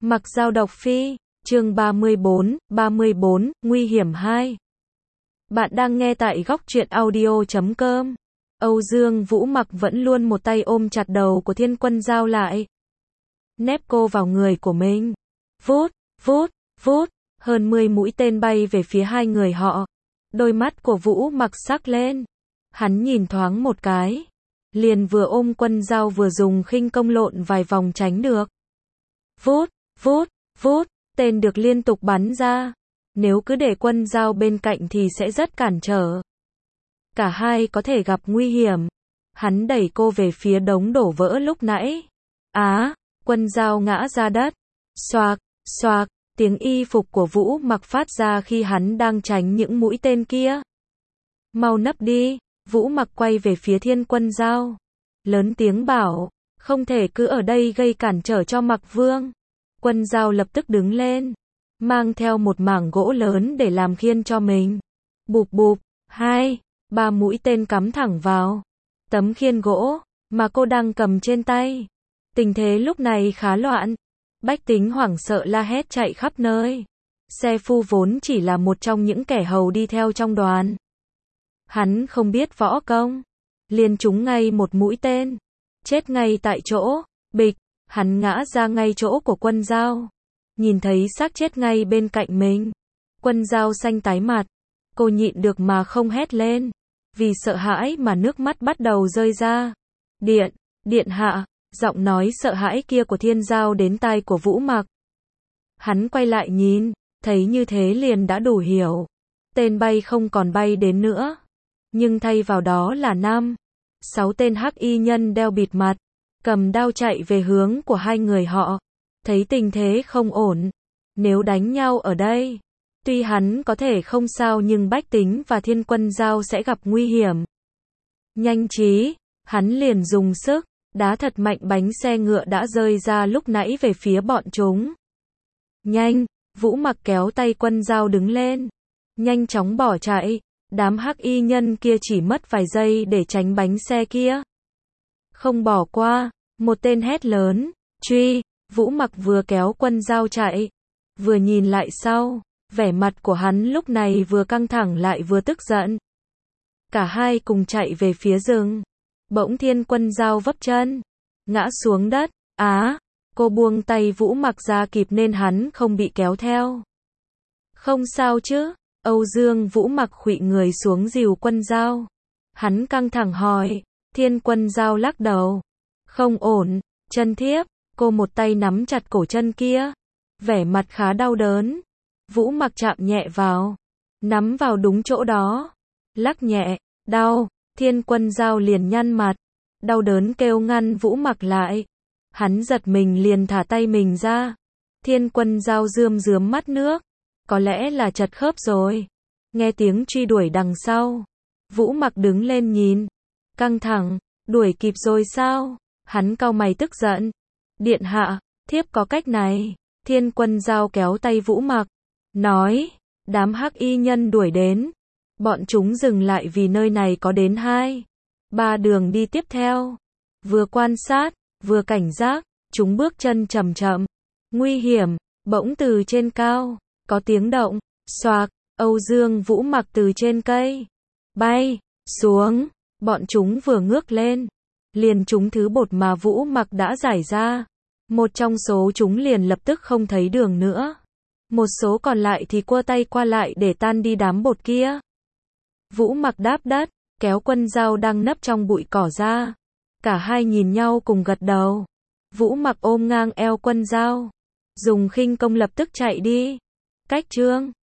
Mặc Dao độc phi, chương 34, nguy hiểm 2. Bạn đang nghe tại góc truyện audio.com. Âu Dương Vũ Mặc vẫn luôn một tay ôm chặt đầu của Thiên Quân Dao lại. Nép cô vào người của mình. Vút, vút, vút, hơn 10 mũi tên bay về phía hai người họ. Đôi mắt của Vũ Mặc sắc lên. Hắn nhìn thoáng một cái. Liền vừa ôm Quân Dao vừa dùng khinh công lộn vài vòng tránh được. Vút, vút, vút, tên được liên tục bắn ra. Nếu cứ để Quân Dao bên cạnh thì sẽ rất cản trở. Cả hai có thể gặp nguy hiểm. Hắn đẩy cô về phía đống đổ vỡ lúc nãy. Quân Dao ngã ra đất. Xoạc, xoạc, tiếng y phục của Vũ Mặc phát ra khi hắn đang tránh những mũi tên kia. Mau nấp đi, Vũ Mặc quay về phía Thiên Quân Dao. Lớn tiếng bảo, không thể cứ ở đây gây cản trở cho Mặc Vương. Quân Dao lập tức đứng lên, mang theo một mảng gỗ lớn để làm khiên cho mình. Bụp bụp, 2, 3 mũi tên cắm thẳng vào tấm khiên gỗ mà cô đang cầm trên tay. Tình thế lúc này khá loạn. Bách tính hoảng sợ la hét chạy khắp nơi. Xe phu vốn chỉ là một trong những kẻ hầu đi theo trong đoàn. Hắn không biết võ công, liền trúng ngay một mũi tên, chết ngay tại chỗ. Bịch, hắn ngã ra ngay chỗ của Quân Dao. Nhìn thấy xác chết ngay bên cạnh mình, Quân Dao xanh tái mặt. Cô nhịn được mà không hét lên, vì sợ hãi mà nước mắt bắt đầu rơi ra. Điện hạ, giọng nói sợ hãi kia của Thiên Dao đến tai của Vũ Mặc. Hắn quay lại nhìn, thấy như thế liền đã đủ hiểu. Tên bay không còn bay đến nữa, nhưng thay vào đó là 5, 6 tên hắc y nhân đeo bịt mặt, cầm đao chạy về hướng của hai người họ. Thấy tình thế không ổn, nếu đánh nhau ở đây, tuy hắn có thể không sao nhưng bách tính và Thiên Quân Dao sẽ gặp nguy hiểm. Nhanh trí, hắn liền dùng sức đá thật mạnh bánh xe ngựa đã rơi ra lúc nãy về phía bọn chúng. Nhanh, Vũ Mặc kéo tay Quân Dao đứng lên, nhanh chóng bỏ chạy. Đám hắc y nhân kia chỉ mất vài giây để tránh bánh xe kia. Không bỏ qua, một tên hét lớn, truy. Vũ Mặc vừa kéo Quân Dao chạy, vừa nhìn lại sau. Vẻ mặt của hắn lúc này vừa căng thẳng lại vừa tức giận. Cả hai cùng chạy về phía rừng. Bỗng Thiên Quân Dao vấp chân, ngã xuống đất. Cô buông tay Vũ Mặc ra kịp nên hắn không bị kéo theo. Không sao chứ? Âu Dương Vũ Mặc khuỵu người xuống dìu Quân Dao. Hắn căng thẳng hỏi. Thiên Quân Dao lắc đầu. Không ổn, chân thiếp. Cô một tay nắm chặt cổ chân kia, vẻ mặt khá đau đớn. Vũ Mặc chạm nhẹ vào, nắm vào đúng chỗ đó, lắc nhẹ. Đau. Thiên Quân Dao liền nhăn mặt, đau đớn kêu ngăn Vũ Mặc lại. Hắn giật mình liền thả tay mình ra. Thiên Quân Dao rơm rớm mắt nước, có lẽ là chật khớp rồi. Nghe tiếng truy đuổi đằng sau, Vũ Mặc đứng lên nhìn, căng thẳng. Đuổi kịp rồi sao? Hắn cau mày tức giận. Điện hạ, thiếp có cách này. Thiên Quân Dao kéo tay Vũ Mặc, nói. Đám hắc y nhân đuổi đến, bọn chúng dừng lại vì nơi này có đến 2, 3 đường đi tiếp theo. Vừa quan sát, vừa cảnh giác, chúng bước chân chậm chậm. Nguy hiểm. Bỗng từ trên cao, có tiếng động. Xoạc, Âu Dương Vũ Mặc từ trên cây bay xuống. Bọn chúng vừa ngước lên, liền trúng thứ bột mà Vũ Mặc đã giải ra. Một trong số chúng liền lập tức không thấy đường nữa. Một số còn lại thì quơ tay qua lại để tan đi đám bột kia. Vũ Mặc đáp đất, kéo Quân Dao đang nấp trong bụi cỏ ra. Cả hai nhìn nhau cùng gật đầu. Vũ Mặc ôm ngang eo Quân Dao, dùng khinh công lập tức chạy đi. Cách chương